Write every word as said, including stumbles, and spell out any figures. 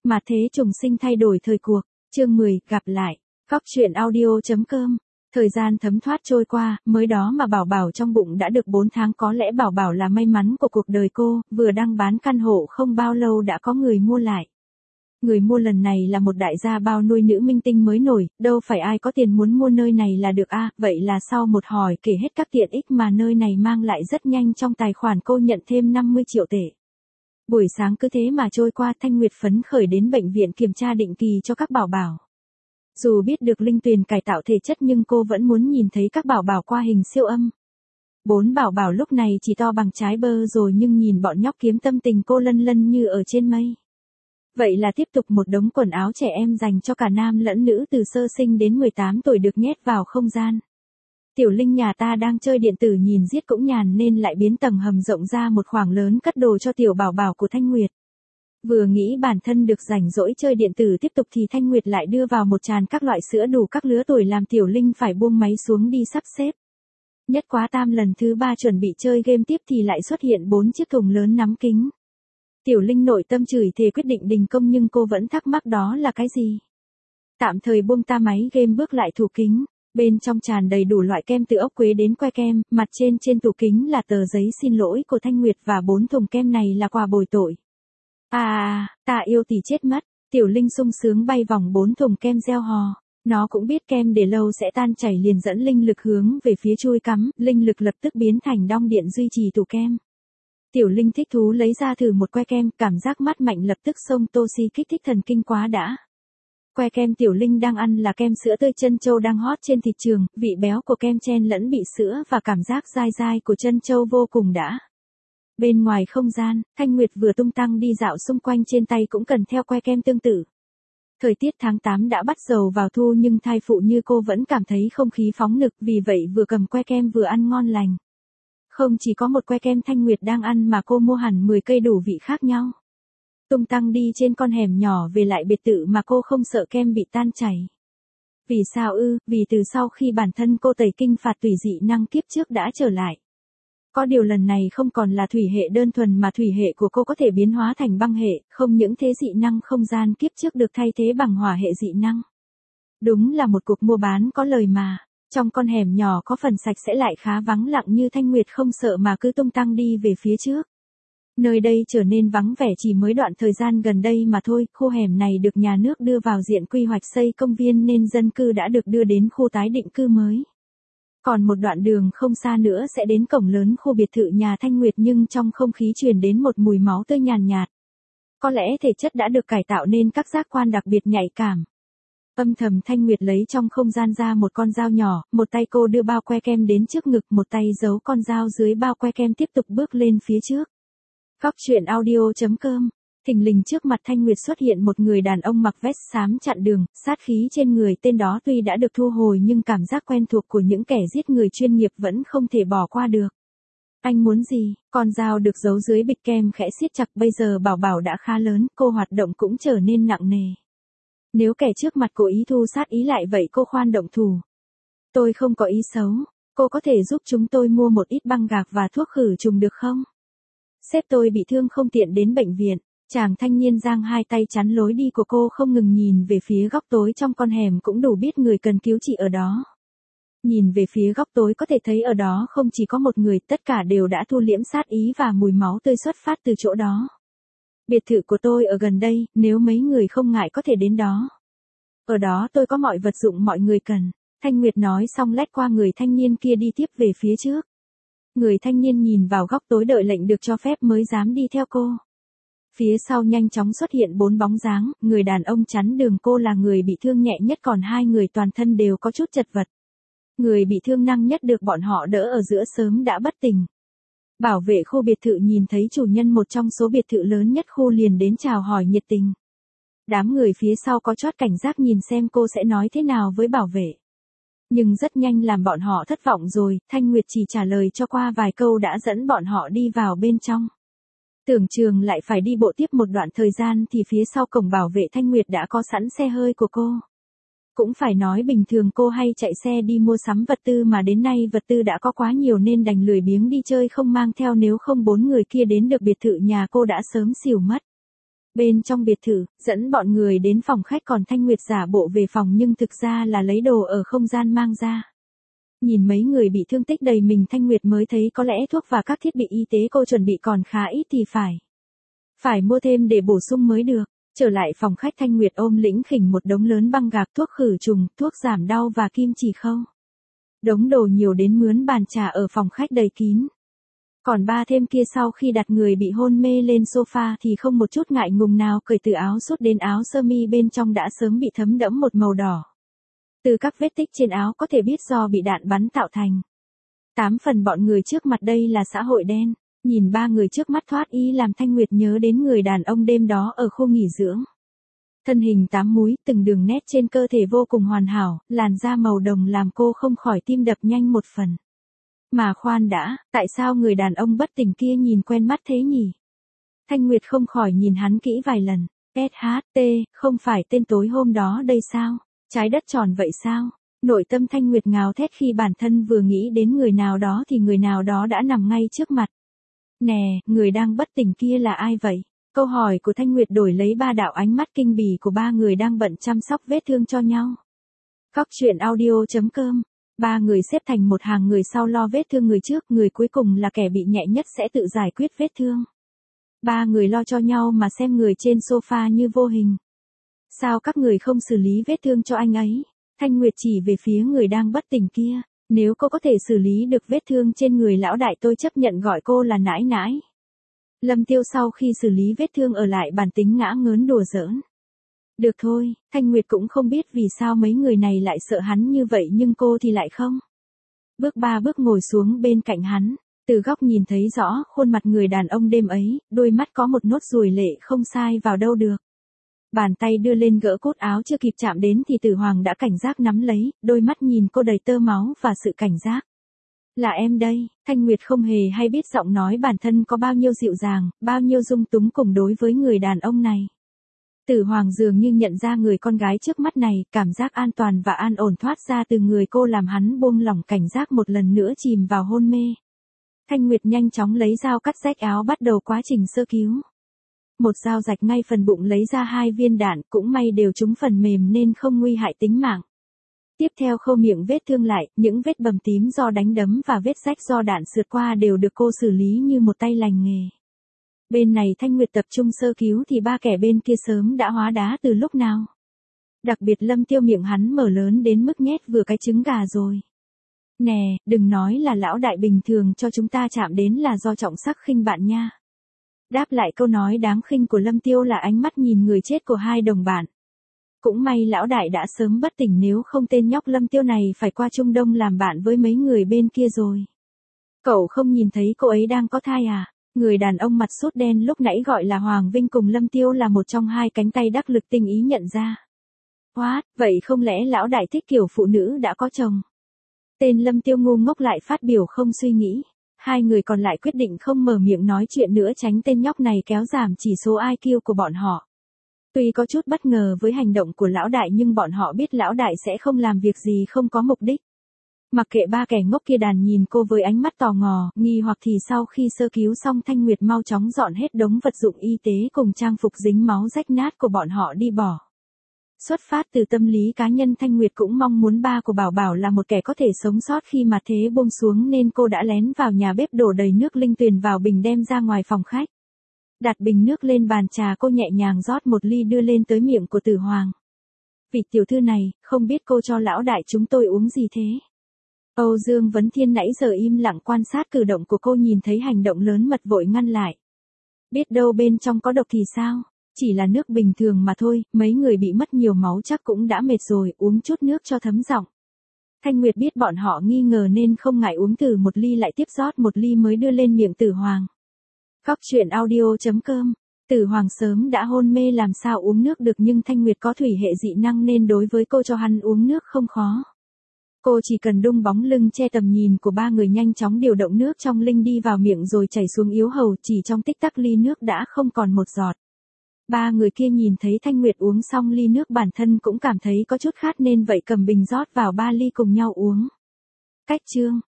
Mà thế trùng sinh thay đổi thời cuộc, chương mười, gặp lại. Góc truyện audio.com. Thời gian thấm thoát trôi qua, mới đó mà Bảo Bảo trong bụng đã được bốn tháng, có lẽ Bảo Bảo là may mắn của cuộc đời cô, vừa đăng bán căn hộ không bao lâu đã có người mua lại. Người mua lần này là một đại gia bao nuôi nữ minh tinh mới nổi, đâu phải ai có tiền muốn mua nơi này là được a, vậy là sau một hỏi kể hết các tiện ích mà nơi này mang lại rất nhanh trong tài khoản cô nhận thêm năm mươi triệu tệ. Buổi sáng cứ thế mà trôi qua, Thanh Nguyệt phấn khởi đến bệnh viện kiểm tra định kỳ cho các bảo bảo. Dù biết được linh tuyền cải tạo thể chất nhưng cô vẫn muốn nhìn thấy các bảo bảo qua hình siêu âm. Bốn bảo bảo lúc này chỉ to bằng trái bơ rồi nhưng nhìn bọn nhóc kiếm tâm tình cô lân lân như ở trên mây. Vậy là tiếp tục một đống quần áo trẻ em dành cho cả nam lẫn nữ từ sơ sinh đến mười tám tuổi được nhét vào không gian. Tiểu Linh nhà ta đang chơi điện tử nhìn giết cũng nhàn nên lại biến tầng hầm rộng ra một khoảng lớn cất đồ cho tiểu bảo bảo của Thanh Nguyệt. Vừa nghĩ bản thân được rảnh rỗi chơi điện tử tiếp tục thì Thanh Nguyệt lại đưa vào một tràn các loại sữa đủ các lứa tuổi làm Tiểu Linh phải buông máy xuống đi sắp xếp. Nhất quá tam lần thứ ba chuẩn bị chơi game tiếp thì lại xuất hiện bốn chiếc thùng lớn nắm kính. Tiểu Linh nội tâm chửi thề quyết định đình công nhưng cô vẫn thắc mắc đó là cái gì. Tạm thời buông ta máy game bước lại tủ kính. Bên trong tràn đầy đủ loại kem từ ốc quế đến que kem, mặt trên trên tủ kính là tờ giấy xin lỗi của Thanh Nguyệt và bốn thùng kem này là quà bồi tội. À, ta yêu tỷ chết mất, Tiểu Linh sung sướng bay vòng bốn thùng kem gieo hò. Nó cũng biết kem để lâu sẽ tan chảy liền dẫn linh lực hướng về phía chui cắm, linh lực lập tức biến thành đong điện duy trì tủ kem. Tiểu Linh thích thú lấy ra thử một que kem, cảm giác mát mạnh lập tức xông Toshi kích thích thần kinh quá đã. Que kem Tiểu Linh đang ăn là kem sữa tươi trân châu đang hot trên thị trường, vị béo của kem chen lẫn bị sữa và cảm giác dai dai của trân châu vô cùng đã. Bên ngoài không gian, Thanh Nguyệt vừa tung tăng đi dạo xung quanh trên tay cũng cần theo que kem tương tự. Thời tiết tháng tám đã bắt đầu vào thu nhưng thai phụ như cô vẫn cảm thấy không khí phóng nực, vì vậy vừa cầm que kem vừa ăn ngon lành. Không chỉ có một que kem Thanh Nguyệt đang ăn mà cô mua hẳn mười cây đủ vị khác nhau. Tung tăng đi trên con hẻm nhỏ về lại biệt thự mà cô không sợ kem bị tan chảy. Vì sao ư? Vì từ sau khi bản thân cô tẩy kinh phạt tùy dị năng kiếp trước đã trở lại. Có điều lần này không còn là thủy hệ đơn thuần mà thủy hệ của cô có thể biến hóa thành băng hệ, không những thế dị năng không gian kiếp trước được thay thế bằng hỏa hệ dị năng. Đúng là một cuộc mua bán có lời mà. Trong con hẻm nhỏ có phần sạch sẽ lại khá vắng lặng như Thanh Nguyệt không sợ mà cứ tung tăng đi về phía trước. Nơi đây trở nên vắng vẻ chỉ mới đoạn thời gian gần đây mà thôi, khu hẻm này được nhà nước đưa vào diện quy hoạch xây công viên nên dân cư đã được đưa đến khu tái định cư mới. Còn một đoạn đường không xa nữa sẽ đến cổng lớn khu biệt thự nhà Thanh Nguyệt nhưng trong không khí truyền đến một mùi máu tươi nhàn nhạt. Có lẽ thể chất đã được cải tạo nên các giác quan đặc biệt nhạy cảm. Âm thầm Thanh Nguyệt lấy trong không gian ra một con dao nhỏ, một tay cô đưa bao que kem đến trước ngực, một tay giấu con dao dưới bao que kem tiếp tục bước lên phía trước. Góc truyện audio.com. Thình lình trước mặt Thanh Nguyệt xuất hiện một người đàn ông mặc vest xám chặn đường, sát khí trên người tên đó tuy đã được thu hồi nhưng cảm giác quen thuộc của những kẻ giết người chuyên nghiệp vẫn không thể bỏ qua được. Anh muốn gì? Con dao được giấu dưới bịch kem khẽ siết chặt, bây giờ Bảo Bảo đã khá lớn, cô hoạt động cũng trở nên nặng nề. Nếu kẻ trước mặt cố ý thu sát ý lại vậy cô khoan động thủ. Tôi không có ý xấu, cô có thể giúp chúng tôi mua một ít băng gạc và thuốc khử trùng được không? Sếp tôi bị thương không tiện đến bệnh viện. Chàng thanh niên giang hai tay chắn lối đi của cô không ngừng nhìn về phía góc tối trong con hẻm cũng đủ biết người cần cứu trị ở đó. Nhìn về phía góc tối có thể thấy ở đó không chỉ có một người, tất cả đều đã thu liễm sát ý và mùi máu tươi xuất phát từ chỗ đó. Biệt thự của tôi ở gần đây, nếu mấy người không ngại có thể đến đó. Ở đó tôi có mọi vật dụng mọi người cần. Thanh Nguyệt nói xong lách qua người thanh niên kia đi tiếp về phía trước. Người thanh niên nhìn vào góc tối đợi lệnh được cho phép mới dám đi theo cô. Phía sau nhanh chóng xuất hiện bốn bóng dáng, người đàn ông chắn đường cô là người bị thương nhẹ nhất còn hai người toàn thân đều có chút chật vật. Người bị thương nặng nhất được bọn họ đỡ ở giữa sớm đã bất tỉnh. Bảo vệ khu biệt thự nhìn thấy chủ nhân một trong số biệt thự lớn nhất khu liền đến chào hỏi nhiệt tình. Đám người phía sau có chót cảnh giác nhìn xem cô sẽ nói thế nào với bảo vệ. Nhưng rất nhanh làm bọn họ thất vọng rồi, Thanh Nguyệt chỉ trả lời cho qua vài câu đã dẫn bọn họ đi vào bên trong. Tưởng trường lại phải đi bộ tiếp một đoạn thời gian thì phía sau cổng bảo vệ Thanh Nguyệt đã có sẵn xe hơi của cô. Cũng phải nói bình thường cô hay chạy xe đi mua sắm vật tư mà đến nay vật tư đã có quá nhiều nên đành lười biếng đi chơi không mang theo, nếu không bốn người kia đến được biệt thự nhà cô đã sớm xỉu mất. Bên trong biệt thự, dẫn bọn người đến phòng khách còn Thanh Nguyệt giả bộ về phòng nhưng thực ra là lấy đồ ở không gian mang ra. Nhìn mấy người bị thương tích đầy mình Thanh Nguyệt mới thấy có lẽ thuốc và các thiết bị y tế cô chuẩn bị còn khá ít thì phải. Phải mua thêm để bổ sung mới được. Trở lại phòng khách Thanh Nguyệt ôm lĩnh khỉnh một đống lớn băng gạc, thuốc khử trùng, thuốc giảm đau và kim chỉ khâu. Đống đồ nhiều đến mướn bàn trà ở phòng khách đầy kín. Còn ba thêm kia sau khi đặt người bị hôn mê lên sofa thì không một chút ngại ngùng nào cởi từ áo sút đến áo sơ mi bên trong đã sớm bị thấm đẫm một màu đỏ. Từ các vết tích trên áo có thể biết do bị đạn bắn tạo thành. Tám phần bọn người trước mặt đây là xã hội đen. Nhìn ba người trước mắt thoát y làm Thanh Nguyệt nhớ đến người đàn ông đêm đó ở khu nghỉ dưỡng. Thân hình tám múi, từng đường nét trên cơ thể vô cùng hoàn hảo, làn da màu đồng làm cô không khỏi tim đập nhanh một phần. Mà khoan đã, tại sao người đàn ông bất tỉnh kia nhìn quen mắt thế nhỉ? Thanh Nguyệt không khỏi nhìn hắn kỹ vài lần. ét hát tê, không phải tên tối hôm đó đây sao? Trái đất tròn vậy sao? Nội tâm Thanh Nguyệt ngào thét khi bản thân vừa nghĩ đến người nào đó thì người nào đó đã nằm ngay trước mặt. Nè, người đang bất tỉnh kia là ai vậy? Câu hỏi của Thanh Nguyệt đổi lấy ba đạo ánh mắt kinh bỉ của ba người đang bận chăm sóc vết thương cho nhau. Cóc truyện audio chấm com. Ba người xếp thành một hàng, người sau lo vết thương người trước, người cuối cùng là kẻ bị nhẹ nhất sẽ tự giải quyết vết thương. Ba người lo cho nhau mà xem người trên sofa như vô hình. Sao các người không xử lý vết thương cho anh ấy? Thanh Nguyệt chỉ về phía người đang bất tỉnh kia. Nếu cô có thể xử lý được vết thương trên người lão đại tôi chấp nhận gọi cô là nãi nãi. Lâm Tiêu sau khi xử lý vết thương ở lại bản tính ngã ngớn đùa giỡn. Được thôi, Thanh Nguyệt cũng không biết vì sao mấy người này lại sợ hắn như vậy nhưng cô thì lại không. Bước ba bước ngồi xuống bên cạnh hắn, từ góc nhìn thấy rõ khuôn mặt người đàn ông đêm ấy, đôi mắt có một nốt ruồi lệ không sai vào đâu được. Bàn tay đưa lên gỡ cốt áo chưa kịp chạm đến thì Tử Hoàng đã cảnh giác nắm lấy, đôi mắt nhìn cô đầy tơ máu và sự cảnh giác. Là em đây, Thanh Nguyệt không hề hay biết giọng nói bản thân có bao nhiêu dịu dàng, bao nhiêu dung túng cùng đối với người đàn ông này. Tử Hoàng dường như nhận ra người con gái trước mắt này, cảm giác an toàn và an ổn thoát ra từ người cô làm hắn buông lỏng cảnh giác một lần nữa chìm vào hôn mê. Thanh Nguyệt nhanh chóng lấy dao cắt rách áo bắt đầu quá trình sơ cứu. Một dao rạch ngay phần bụng lấy ra hai viên đạn, cũng may đều trúng phần mềm nên không nguy hại tính mạng. Tiếp theo khâu miệng vết thương lại, những vết bầm tím do đánh đấm và vết rách do đạn sượt qua đều được cô xử lý như một tay lành nghề. Bên này Thanh Nguyệt tập trung sơ cứu thì ba kẻ bên kia sớm đã hóa đá từ lúc nào. Đặc biệt Lâm Tiêu miệng hắn mở lớn đến mức nhét vừa cái trứng gà rồi. Nè, đừng nói là lão đại bình thường cho chúng ta chạm đến là do trọng sắc khinh bạn nha. Đáp lại câu nói đáng khinh của Lâm Tiêu là ánh mắt nhìn người chết của hai đồng bạn. Cũng may lão đại đã sớm bất tỉnh, nếu không tên nhóc Lâm Tiêu này phải qua Trung Đông làm bạn với mấy người bên kia rồi. Cậu không nhìn thấy cô ấy đang có thai à? Người đàn ông mặt sốt đen lúc nãy gọi là Hoàng Vinh cùng Lâm Tiêu là một trong hai cánh tay đắc lực tinh ý nhận ra. What, vậy không lẽ lão đại thích kiểu phụ nữ đã có chồng? Tên Lâm Tiêu ngu ngốc lại phát biểu không suy nghĩ. Hai người còn lại quyết định không mở miệng nói chuyện nữa tránh tên nhóc này kéo giảm chỉ số i kiu của bọn họ. Tuy có chút bất ngờ với hành động của lão đại nhưng bọn họ biết lão đại sẽ không làm việc gì không có mục đích. Mặc kệ ba kẻ ngốc kia đàn nhìn cô với ánh mắt tò ngò, nghi hoặc thì sau khi sơ cứu xong Thanh Nguyệt mau chóng dọn hết đống vật dụng y tế cùng trang phục dính máu rách nát của bọn họ đi bỏ. Xuất phát từ tâm lý cá nhân Thanh Nguyệt cũng mong muốn ba của Bảo Bảo là một kẻ có thể sống sót khi mà thế buông xuống nên cô đã lén vào nhà bếp đổ đầy nước linh tuyền vào bình đem ra ngoài phòng khách. Đặt bình nước lên bàn trà cô nhẹ nhàng rót một ly đưa lên tới miệng của Tử Hoàng. Vị tiểu thư này, không biết cô cho lão đại chúng tôi uống gì thế? Âu Dương Vấn Thiên nãy giờ im lặng quan sát cử động của cô nhìn thấy hành động lớn mật vội ngăn lại. Biết đâu bên trong có độc thì sao? Chỉ là nước bình thường mà thôi, mấy người bị mất nhiều máu chắc cũng đã mệt rồi, uống chút nước cho thấm giọng. Thanh Nguyệt biết bọn họ nghi ngờ nên không ngại uống từ một ly lại tiếp rót một ly mới đưa lên miệng Tử Hoàng. Cóc truyện audio chấm com. Tử Hoàng sớm đã hôn mê làm sao uống nước được nhưng Thanh Nguyệt có thủy hệ dị năng nên đối với cô cho hắn uống nước không khó. Cô chỉ cần đung bóng lưng che tầm nhìn của ba người nhanh chóng điều động nước trong linh đi vào miệng rồi chảy xuống yếu hầu, chỉ trong tích tắc ly nước đã không còn một giọt. Ba người kia nhìn thấy Thanh Nguyệt uống xong ly nước bản thân cũng cảm thấy có chút khát nên vậy cầm bình rót vào ba ly cùng nhau uống. Cách chương